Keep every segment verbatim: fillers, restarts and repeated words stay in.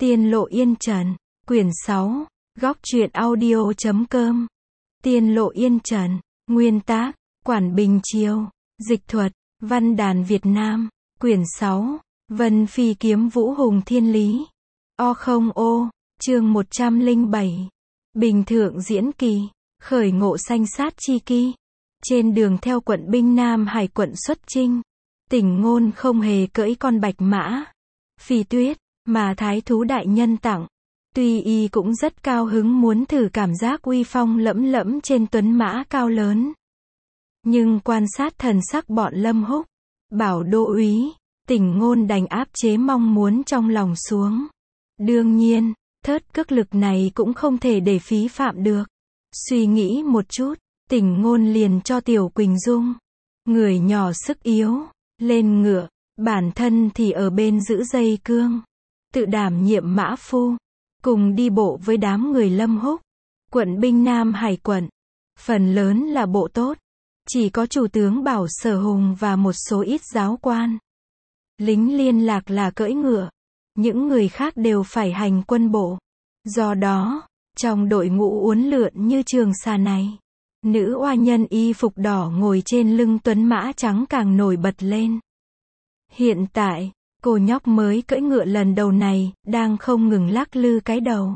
Tiên Lộ Yên Trần, quyển sáu, góc truyện audio chấm com. Tiên Lộ Yên Trần, nguyên tác, Quản Bình Chiêu, dịch thuật, Văn đàn Việt Nam, quyển sáu, Vân Phi Kiếm Vũ Hùng Thiên Lý. O không ô, chương một trăm lẻ bảy. Bình Thượng Diễn Kỳ, khởi ngộ sanh sát chi kỳ. Trên đường theo quận binh Nam Hải quận xuất chinh, Tỉnh Ngôn không hề cưỡi con bạch mã Phi Tuyết mà thái thú đại nhân tặng. Tuy y cũng rất cao hứng muốn thử cảm giác uy phong lẫm lẫm trên tuấn mã cao lớn. Nhưng quan sát thần sắc bọn Lâm Húc, Bảo Đô úy, Tỉnh Ngôn đành áp chế mong muốn trong lòng xuống. Đương nhiên, thớt cước lực này cũng không thể để phí phạm được. Suy nghĩ một chút, Tỉnh Ngôn liền cho Tiểu Quỳnh Dung, người nhỏ sức yếu, lên ngựa, bản thân thì ở bên giữ dây cương, tự đảm nhiệm mã phu, cùng đi bộ với đám người Lâm Húc. Quận binh Nam Hải quận, phần lớn là bộ tốt, chỉ có chủ tướng Bảo Sở Hùng và một số ít giáo quan. Lính liên lạc là cưỡi ngựa, những người khác đều phải hành quân bộ. Do đó, trong đội ngũ uốn lượn như Trường Xà này, nữ oa nhân y phục đỏ ngồi trên lưng tuấn mã trắng càng nổi bật lên. Hiện tại, cô nhóc mới cưỡi ngựa lần đầu này, đang không ngừng lắc lư cái đầu.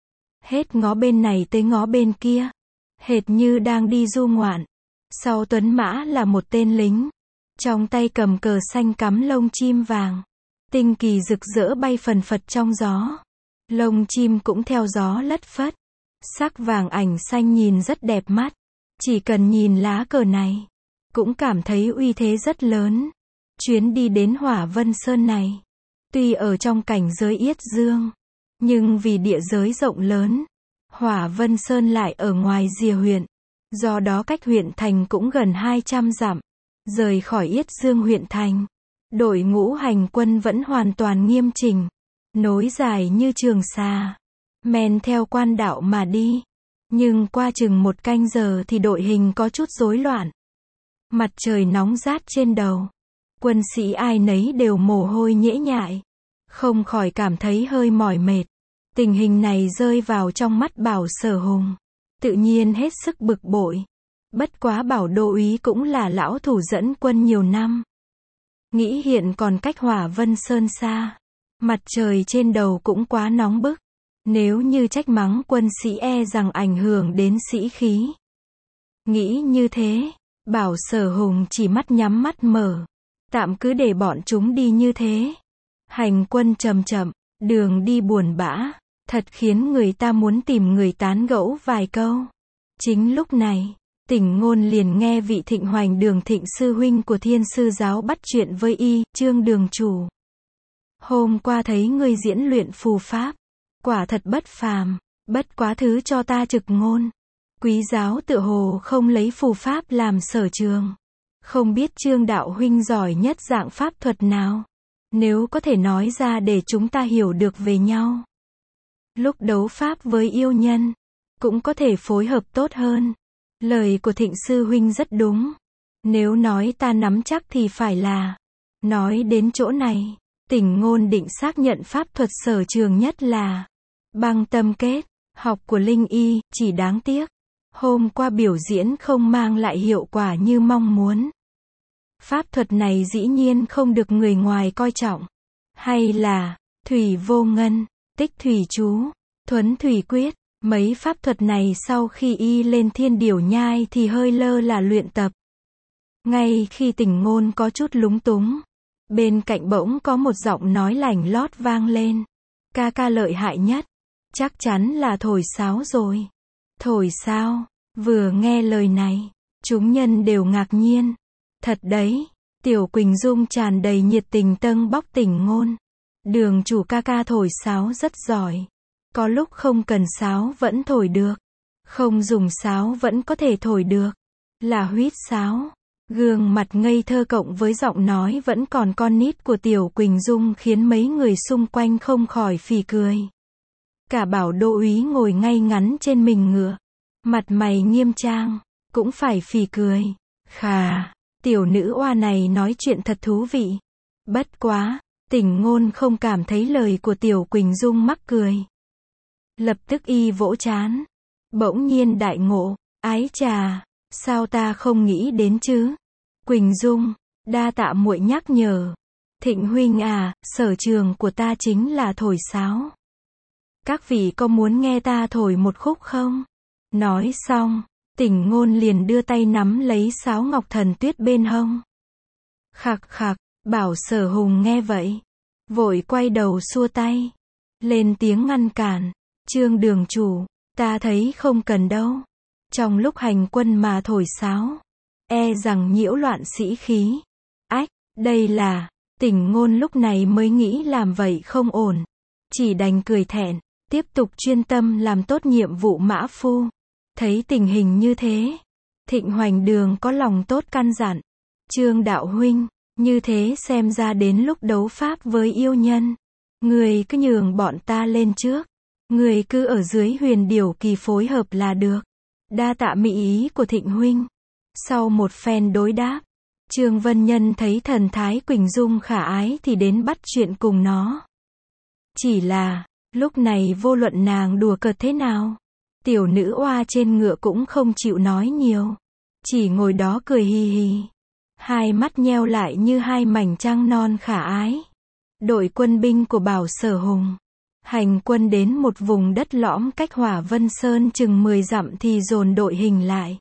Hết ngó bên này tới ngó bên kia, hệt như đang đi du ngoạn. Sau tuấn mã là một tên lính, trong tay cầm cờ xanh cắm lông chim vàng. Tinh kỳ rực rỡ bay phần phật trong gió. Lông chim cũng theo gió lất phất. Sắc vàng ảnh xanh nhìn rất đẹp mắt. Chỉ cần nhìn lá cờ này, cũng cảm thấy uy thế rất lớn. Chuyến đi đến Hỏa Vân Sơn này, tuy ở trong cảnh giới Yết Dương, nhưng vì địa giới rộng lớn, Hỏa Vân Sơn lại ở ngoài rìa huyện. Do đó cách huyện thành cũng gần hai trăm dặm. Rời khỏi Yết Dương huyện thành, đội ngũ hành quân vẫn hoàn toàn nghiêm chỉnh, nối dài như Trường Xà, men theo quan đạo mà đi. Nhưng qua chừng một canh giờ thì đội hình có chút rối loạn. Mặt trời nóng rát trên đầu, quân sĩ ai nấy đều mồ hôi nhễ nhại, không khỏi cảm thấy hơi mỏi mệt. Tình hình này rơi vào trong mắt Bảo Sở Hùng, tự nhiên hết sức bực bội. Bất quá Bảo Đô úy cũng là lão thủ dẫn quân nhiều năm, nghĩ hiện còn cách Hỏa Vân Sơn xa, mặt trời trên đầu cũng quá nóng bức, nếu như trách mắng quân sĩ e rằng ảnh hưởng đến sĩ khí. Nghĩ như thế, Bảo Sở Hùng chỉ mắt nhắm mắt mở, tạm cứ để bọn chúng đi như thế. Hành quân chậm chậm, đường đi buồn bã, thật khiến người ta muốn tìm người tán gẫu vài câu. Chính lúc này, Tỉnh Ngôn liền nghe vị Thịnh Hoành Đường Thịnh sư huynh của Thiên Sư giáo bắt chuyện với y, Trương đường chủ. Hôm qua thấy ngươi diễn luyện phù pháp, quả thật bất phàm, bất quá thứ cho ta trực ngôn. Quý giáo tựa hồ không lấy phù pháp làm sở trường. Không biết Trương đạo huynh giỏi nhất dạng pháp thuật nào? Nếu có thể nói ra để chúng ta hiểu được về nhau. Lúc đấu pháp với yêu nhân, cũng có thể phối hợp tốt hơn. Lời của Thịnh sư huynh rất đúng. Nếu nói ta nắm chắc thì phải là. Nói đến chỗ này, Tỉnh Ngôn định xác nhận pháp thuật sở trường nhất là băng tâm kết, học của Linh Y, chỉ đáng tiếc. Hôm qua biểu diễn không mang lại hiệu quả như mong muốn. Pháp thuật này dĩ nhiên không được người ngoài coi trọng. Hay là, thủy vô ngân, tích thủy chú, thuấn thủy quyết. Mấy pháp thuật này sau khi y lên Thiên Điểu Nhai thì hơi lơ là luyện tập. Ngay khi Tỉnh Ngôn có chút lúng túng, bên cạnh bỗng có một giọng nói lành lót vang lên. Ca ca lợi hại nhất, chắc chắn là thổi sáo rồi. Thổi sao? Vừa nghe lời này, chúng nhân đều ngạc nhiên. Thật đấy, Tiểu Quỳnh Dung tràn đầy nhiệt tình tâng bóc Tỉnh Ngôn. Đường chủ ca ca thổi sáo rất giỏi. Có lúc không cần sáo vẫn thổi được. Không dùng sáo vẫn có thể thổi được. Là huýt sáo. Gương mặt ngây thơ cộng với giọng nói vẫn còn con nít của Tiểu Quỳnh Dung khiến mấy người xung quanh không khỏi phì cười. Cả Bảo Đô úy ngồi ngay ngắn trên mình ngựa, mặt mày nghiêm trang, cũng phải phì cười. Khà, tiểu nữ oa này nói chuyện thật thú vị. Bất quá, Tỉnh Ngôn không cảm thấy lời của Tiểu Quỳnh Dung mắc cười. Lập tức y vỗ trán. Bỗng nhiên đại ngộ, ái chà, sao ta không nghĩ đến chứ? Quỳnh Dung, đa tạ muội nhắc nhở. Thịnh huynh à, sở trường của ta chính là thổi sáo. Các vị có muốn nghe ta thổi một khúc không? Nói xong, Tỉnh Ngôn liền đưa tay nắm lấy sáo ngọc thần tuyết bên hông. Khặc khặc, Bảo Sở Hùng nghe vậy, vội quay đầu xua tay, lên tiếng ngăn cản. Trương đường chủ, ta thấy không cần đâu. Trong lúc hành quân mà thổi sáo, e rằng nhiễu loạn sĩ khí. Ách, đây là, Tỉnh Ngôn lúc này mới nghĩ làm vậy không ổn. Chỉ đành cười thẹn, tiếp tục chuyên tâm làm tốt nhiệm vụ mã phu. Thấy tình hình như thế, Thịnh Hoành Đường có lòng tốt căn dặn. Trương đạo huynh, như thế xem ra đến lúc đấu pháp với yêu nhân, người cứ nhường bọn ta lên trước. Người cứ ở dưới Huyền Điểu Kỳ phối hợp là được. Đa tạ mỹ ý của Thịnh huynh. Sau một phen đối đáp, Trương Vân Nhân thấy thần thái Quỳnh Dung khả ái thì đến bắt chuyện cùng nó. Chỉ là, lúc này vô luận nàng đùa cợt thế nào, tiểu nữ oa trên ngựa cũng không chịu nói nhiều. Chỉ ngồi đó cười hì hì. Hai mắt nheo lại như hai mảnh trăng non khả ái. Đội quân binh của Bảo Sở Hùng hành quân đến một vùng đất lõm cách Hỏa Vân Sơn chừng mười dặm thì dồn đội hình lại.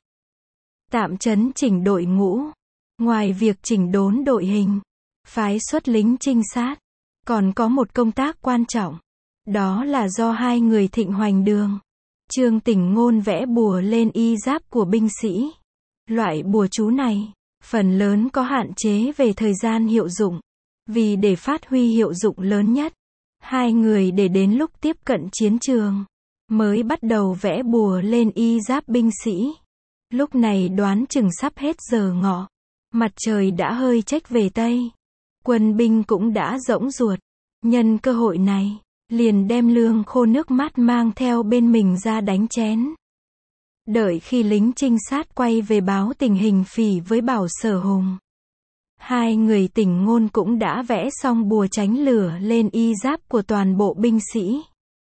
Tạm chấn chỉnh đội ngũ. Ngoài việc chỉnh đốn đội hình, phái xuất lính trinh sát, còn có một công tác quan trọng. Đó là do hai người Thịnh Hoành Đường, Trương Tỉnh Ngôn vẽ bùa lên y giáp của binh sĩ. Loại bùa chú này, phần lớn có hạn chế về thời gian hiệu dụng. Vì để phát huy hiệu dụng lớn nhất, hai người để đến lúc tiếp cận chiến trường, mới bắt đầu vẽ bùa lên y giáp binh sĩ. Lúc này đoán chừng sắp hết giờ ngọ. Mặt trời đã hơi chếch về Tây. Quân binh cũng đã rỗng ruột. Nhân cơ hội này, liền đem lương khô nước mát mang theo bên mình ra đánh chén. Đợi khi lính trinh sát quay về báo tình hình phỉ với Bảo Sở Hùng, hai người Tỉnh Ngôn cũng đã vẽ xong bùa tránh lửa lên y giáp của toàn bộ binh sĩ.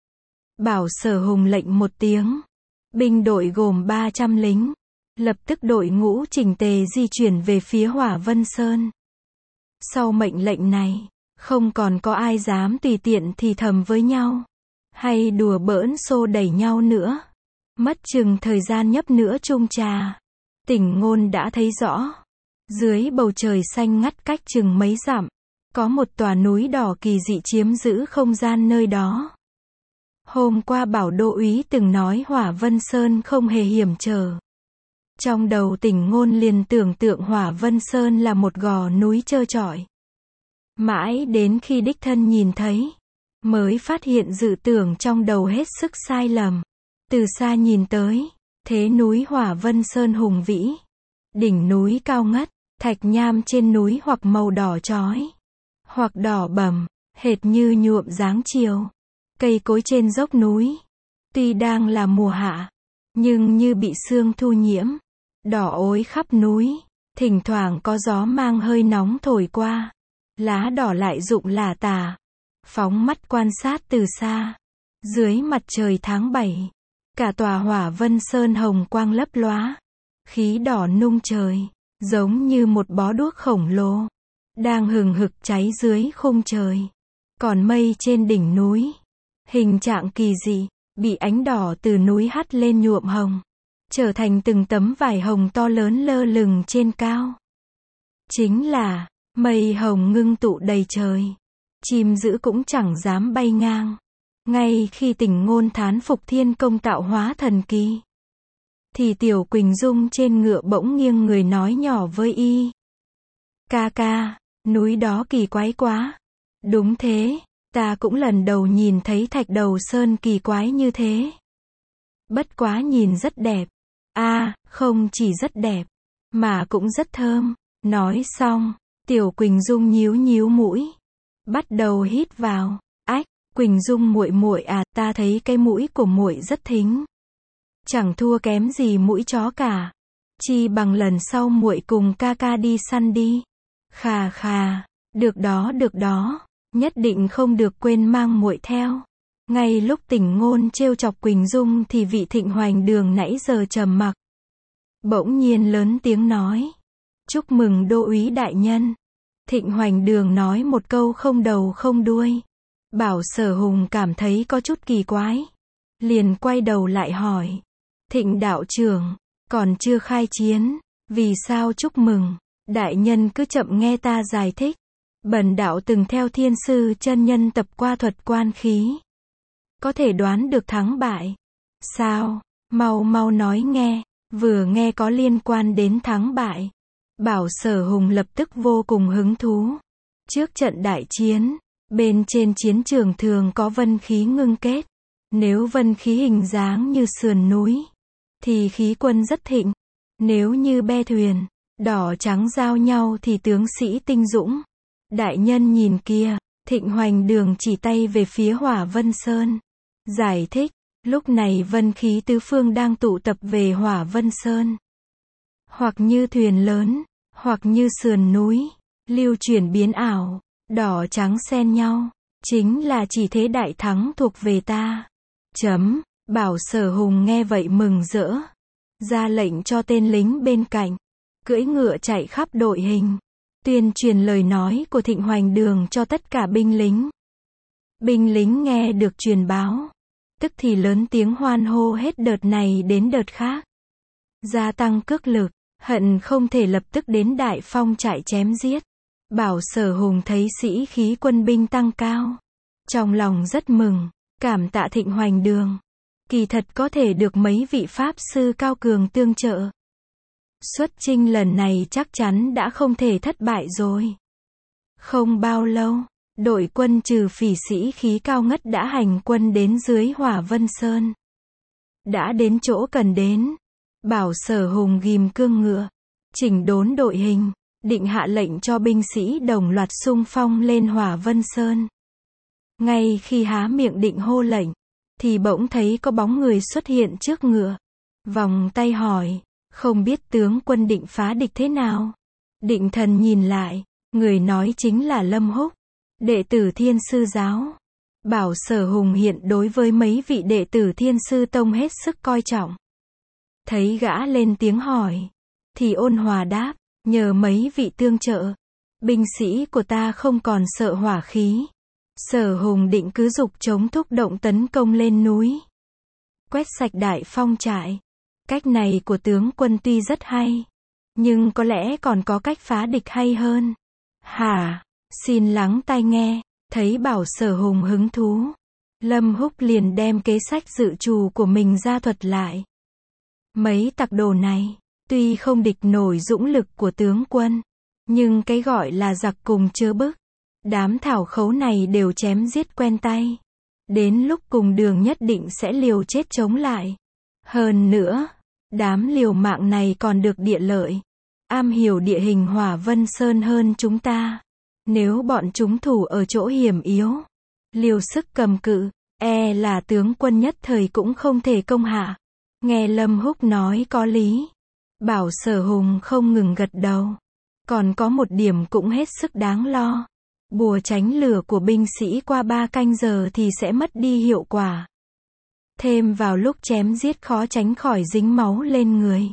Bảo Sở Hùng lệnh một tiếng. Binh đội gồm ba trăm lính. Lập tức đội ngũ chỉnh tề di chuyển về phía Hỏa Vân Sơn. Sau mệnh lệnh này, không còn có ai dám tùy tiện thì thầm với nhau, hay đùa bỡn xô đẩy nhau nữa. Mất chừng thời gian nhấp nữa chung trà, Tỉnh Ngôn đã thấy rõ. Dưới bầu trời xanh ngắt cách chừng mấy dặm, có một tòa núi đỏ kỳ dị chiếm giữ không gian nơi đó. Hôm qua Bảo Đô úy từng nói Hỏa Vân Sơn không hề hiểm trở. Trong đầu Tỉnh Ngôn liền tưởng tượng Hỏa Vân Sơn là một gò núi trơ trọi. Mãi đến khi đích thân nhìn thấy, mới phát hiện dự tưởng trong đầu hết sức sai lầm. Từ xa nhìn tới, thế núi Hỏa Vân Sơn hùng vĩ. Đỉnh núi cao ngất, thạch nham trên núi hoặc màu đỏ chói, hoặc đỏ bầm, hệt như nhuộm dáng chiều. Cây cối trên dốc núi, tuy đang là mùa hạ, nhưng như bị sương thu nhiễm, đỏ ối khắp núi. Thỉnh thoảng có gió mang hơi nóng thổi qua, lá đỏ lại rụng lả tả. Phóng mắt quan sát từ xa, dưới mặt trời tháng bảy, cả tòa Hỏa Vân Sơn hồng quang lấp lóa, khí đỏ nung trời, giống như một bó đuốc khổng lồ, đang hừng hực cháy dưới khung trời. Còn mây trên đỉnh núi, hình trạng kỳ dị, bị ánh đỏ từ núi hắt lên nhuộm hồng, trở thành từng tấm vải hồng to lớn lơ lửng trên cao. Chính là, mây hồng ngưng tụ đầy trời. Chim dữ cũng chẳng dám bay ngang. Ngay khi Tỉnh Ngôn thán phục thiên công tạo hóa thần kỳ, thì Tiểu Quỳnh Dung trên ngựa bỗng nghiêng người nói nhỏ với y. Ca ca, núi đó kỳ quái quá. Đúng thế, ta cũng lần đầu nhìn thấy thạch đầu sơn kỳ quái như thế. Bất quá nhìn rất đẹp. À, không chỉ rất đẹp, mà cũng rất thơm. Nói xong, Tiểu Quỳnh Dung nhíu nhíu mũi, bắt đầu hít vào. Ách, Quỳnh Dung muội muội à, ta thấy cái mũi của muội rất thính, chẳng thua kém gì mũi chó cả. Chi bằng lần sau muội cùng ca ca đi săn đi. Khà khà, được đó được đó. nhất định không được quên mang muội theo. Ngay lúc Tỉnh Ngôn trêu chọc Quỳnh Dung thì vị Thịnh Hoành Đường nãy giờ trầm mặc. Bỗng nhiên lớn tiếng nói. Chúc mừng đô úy đại nhân. Thịnh Hoành Đường nói một câu không đầu không đuôi. Bảo Sở Hùng cảm thấy có chút kỳ quái. Liền quay đầu lại hỏi. Thịnh đạo trưởng, còn chưa khai chiến, vì sao chúc mừng? Đại nhân cứ chậm nghe ta giải thích. Bần đạo từng theo Thiên sư chân nhân tập qua thuật quan khí. Có thể đoán được thắng bại. Sao? Mau mau nói nghe. Vừa nghe có liên quan đến thắng bại. Bảo Sở Hùng lập tức vô cùng hứng thú. Trước trận đại chiến, bên trên chiến trường thường có vân khí ngưng kết. Nếu vân khí hình dáng như sườn núi, thì khí quân rất thịnh. Nếu như be thuyền, đỏ trắng giao nhau thì tướng sĩ tinh dũng. Đại nhân nhìn kia, Thịnh Hoành Đường chỉ tay về phía Hỏa Vân Sơn. Giải thích, lúc này vân khí tứ phương đang tụ tập về Hỏa Vân Sơn. Hoặc như thuyền lớn, hoặc như sườn núi, lưu chuyển biến ảo, đỏ trắng xen nhau, chính là chỉ thế đại thắng thuộc về ta. Chấm, Bảo Sở Hùng nghe vậy mừng rỡ. Ra lệnh cho tên lính bên cạnh, cưỡi ngựa chạy khắp đội hình. Tuyên truyền lời nói của Thịnh Hoành Đường cho tất cả binh lính. Binh lính nghe được truyền báo, tức thì lớn tiếng hoan hô hết đợt này đến đợt khác. Gia tăng cước lực, hận không thể lập tức đến Đại Phong trại chém giết. Bảo Sở Hùng thấy sĩ khí quân binh tăng cao. Trong lòng rất mừng, cảm tạ Thịnh Hoành Đường. Kỳ thật có thể được mấy vị Pháp sư cao cường tương trợ. Xuất chinh lần này chắc chắn đã không thể thất bại rồi. Không bao lâu, đội quân trừ phỉ sĩ khí cao ngất đã hành quân đến dưới Hỏa Vân Sơn. Đã đến chỗ cần đến. Bảo Sở Hùng ghim cương ngựa, chỉnh đốn đội hình, định hạ lệnh cho binh sĩ đồng loạt xung phong lên Hỏa Vân Sơn. Ngay khi há miệng định hô lệnh, thì bỗng thấy có bóng người xuất hiện trước ngựa. Vòng tay hỏi, không biết tướng quân định phá địch thế nào? Định Thần nhìn lại, người nói chính là Lâm Húc, đệ tử Thiên Sư Giáo. Bảo Sở Hùng hiện đối với mấy vị đệ tử Thiên Sư Tông hết sức coi trọng. Thấy gã lên tiếng hỏi, thì ôn hòa đáp, nhờ mấy vị tương trợ, binh sĩ của ta không còn sợ hỏa khí. Sở Hùng định cứ dục chống thúc động tấn công lên núi, quét sạch Đại Phong trại. Cách này của tướng quân tuy rất hay, nhưng có lẽ còn có cách phá địch hay hơn. Hả? Xin lắng tai nghe. Thấy Bảo Sở Hùng hứng thú, Lâm Húc liền đem kế sách dự trù của mình ra thuật lại. Mấy tặc đồ này, tuy không địch nổi dũng lực của tướng quân, nhưng cái gọi là giặc cùng chớ bức. Đám thảo khấu này đều chém giết quen tay. Đến lúc cùng đường nhất định sẽ liều chết chống lại. Hơn nữa, đám liều mạng này còn được địa lợi, am hiểu địa hình Hỏa Vân Sơn hơn chúng ta. Nếu bọn chúng thủ ở chỗ hiểm yếu, liều sức cầm cự, e là tướng quân nhất thời cũng không thể công hạ. Nghe Lâm Húc nói có lý, Bảo Sở Hùng không ngừng gật đầu. Còn có một điểm cũng hết sức đáng lo. Bùa tránh lửa của binh sĩ qua ba canh giờ thì sẽ mất đi hiệu quả. Thêm vào lúc chém giết khó tránh khỏi dính máu lên người.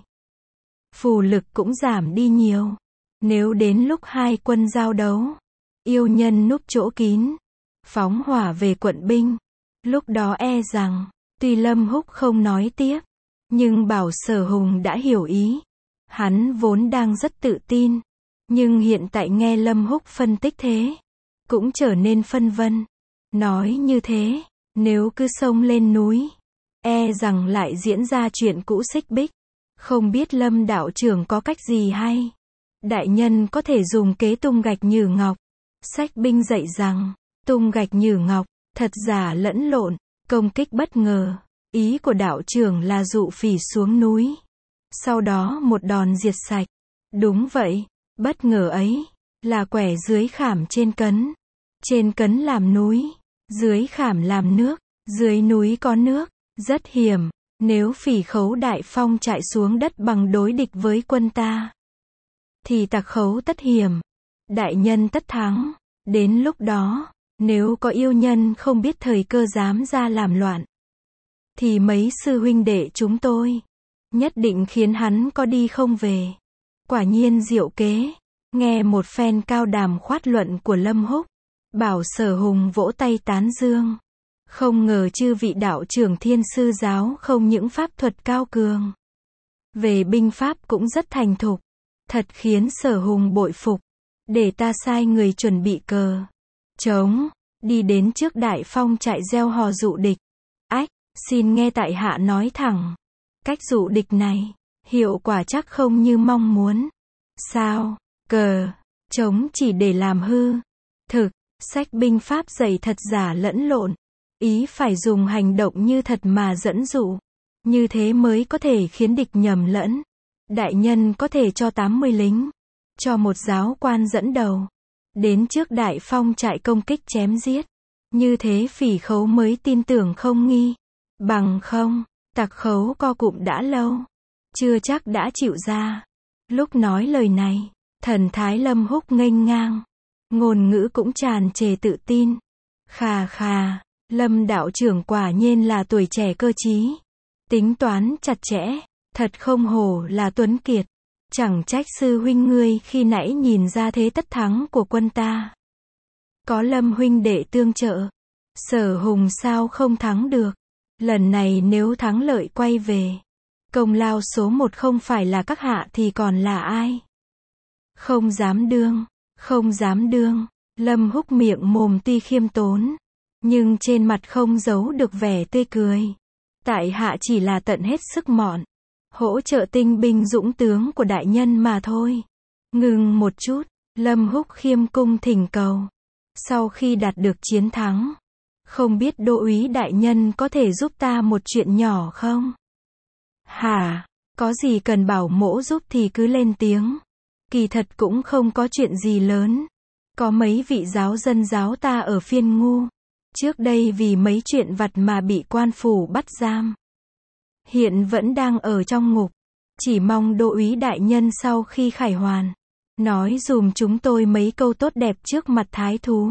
Phù lực cũng giảm đi nhiều. Nếu đến lúc hai quân giao đấu, yêu nhân núp chỗ kín, phóng hỏa về quận binh, lúc đó e rằng, tuy Lâm Húc không nói tiếp, nhưng Bảo Sở Hùng đã hiểu ý. Hắn vốn đang rất tự tin, nhưng hiện tại nghe Lâm Húc phân tích thế, cũng trở nên phân vân. Nói như thế, nếu cứ xông lên núi, e rằng lại diễn ra chuyện cũ xích bích. Không biết Lâm đạo trưởng có cách gì hay? Đại nhân có thể dùng kế tung gạch nhử ngọc. Sách binh dạy rằng, tung gạch nhử ngọc, thật giả lẫn lộn, công kích bất ngờ. Ý của đạo trưởng là dụ phỉ xuống núi, sau đó một đòn diệt sạch. Đúng vậy, bất ngờ ấy, là quẻ dưới khảm trên cấn. Trên cấn làm núi, dưới khảm làm nước, dưới núi có nước, rất hiểm. Nếu phỉ khấu Đại Phong chạy xuống đất bằng đối địch với quân ta, thì tặc khấu tất hiểm, đại nhân tất thắng. Đến lúc đó, Nếu có yêu nhân không biết thời cơ dám ra làm loạn, thì mấy sư huynh đệ chúng tôi nhất định khiến hắn có đi không về. Quả nhiên diệu kế. Nghe một phen cao đàm khoát luận của Lâm Húc, Bảo Sở Hùng vỗ tay tán dương. Không ngờ chư vị đạo trưởng Thiên Sư giáo không những pháp thuật cao cường, về binh pháp cũng rất thành thục, thật khiến Sở Hùng bội phục. Để ta sai người chuẩn bị cờ trống, đi đến trước Đại Phong trại gieo hò dụ địch. Ách, xin nghe tại hạ nói thẳng, cách dụ địch này, hiệu quả chắc không như mong muốn. Sao? Cờ trống chỉ để làm hư. Thực, sách binh pháp dạy thật giả lẫn lộn. Ý phải dùng hành động như thật mà dẫn dụ. Như thế mới có thể khiến địch nhầm lẫn. Đại nhân có thể cho tám mươi lính, cho một giáo quan dẫn đầu, đến trước Đại Phong trại công kích chém giết. Như thế phỉ khấu mới tin tưởng không nghi. Bằng không, tặc khấu co cụm đã lâu, chưa chắc đã chịu ra. Lúc nói lời này, thần thái Lâm Húc nghênh ngang, ngôn ngữ cũng tràn trề tự tin. Khà khà, Lâm đạo trưởng quả nhiên là tuổi trẻ cơ trí, tính toán chặt chẽ, thật không hổ là tuấn kiệt. Chẳng trách sư huynh ngươi khi nãy nhìn ra thế tất thắng của quân ta. Có Lâm huynh đệ tương trợ, Sở Hùng sao không thắng được. Lần này nếu thắng lợi quay về, công lao số một không phải là các hạ thì còn là ai? Không dám đương, không dám đương. Lâm Húc miệng mồm tuy khiêm tốn, nhưng trên mặt không giấu được vẻ tươi cười. Tại hạ chỉ là tận hết sức mọn, hỗ trợ tinh binh dũng tướng của đại nhân mà thôi. Ngừng một chút, Lâm Húc khiêm cung thỉnh cầu. Sau khi đạt được chiến thắng, không biết đô úy đại nhân có thể giúp ta một chuyện nhỏ không? Hả? Có gì cần bảo mỗ giúp thì cứ lên tiếng. Kỳ thật cũng không có chuyện gì lớn. Có mấy vị giáo dân giáo ta ở Phiên Ngu, trước đây vì mấy chuyện vặt mà bị quan phủ bắt giam. Hiện vẫn đang ở trong ngục. Chỉ mong đô úy đại nhân sau khi khải hoàn, nói dùm chúng tôi mấy câu tốt đẹp trước mặt thái thú.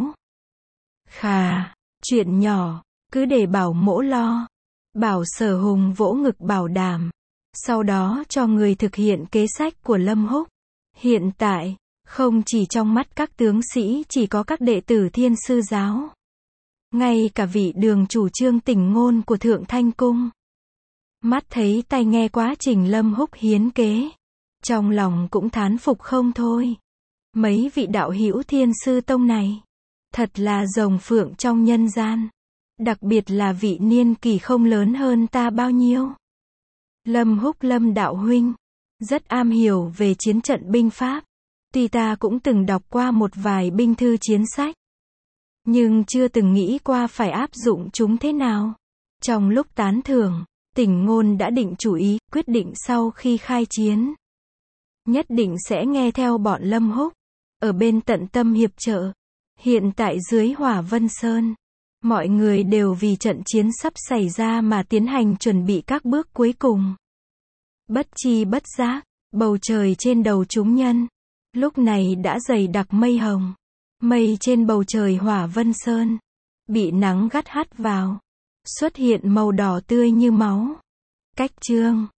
Khà, chuyện nhỏ, cứ để bảo mỗ lo. Bảo Sở Hùng vỗ ngực bảo đảm. Sau đó cho người thực hiện kế sách của Lâm Húc. Hiện tại, không chỉ trong mắt các tướng sĩ chỉ có các đệ tử Thiên Sư giáo, ngay cả vị đường chủ trương tỉnh ngôn của Thượng Thanh Cung, mắt thấy tai nghe quá trình Lâm Húc hiến kế, trong lòng cũng thán phục không thôi. Mấy vị đạo hữu Thiên Sư tông này, thật là rồng phượng trong nhân gian. Đặc biệt là vị niên kỷ không lớn hơn ta bao nhiêu. Lâm Húc Lâm đạo huynh, rất am hiểu về chiến trận binh pháp. Tuy ta cũng từng đọc qua một vài binh thư chiến sách, nhưng chưa từng nghĩ qua phải áp dụng chúng thế nào. Trong lúc tán thưởng, Tỉnh Ngôn đã định chủ ý, quyết định sau khi khai chiến, nhất định sẽ nghe theo bọn Lâm Húc, ở bên tận tâm hiệp trợ. Hiện tại dưới Hỏa Vân Sơn, mọi người đều vì trận chiến sắp xảy ra mà tiến hành chuẩn bị các bước cuối cùng. Bất chi bất giác, bầu trời trên đầu chúng nhân, lúc này đã dày đặc mây hồng. Mây trên bầu trời Hỏa Vân Sơn, bị nắng gắt hắt vào, xuất hiện màu đỏ tươi như máu. Cách chương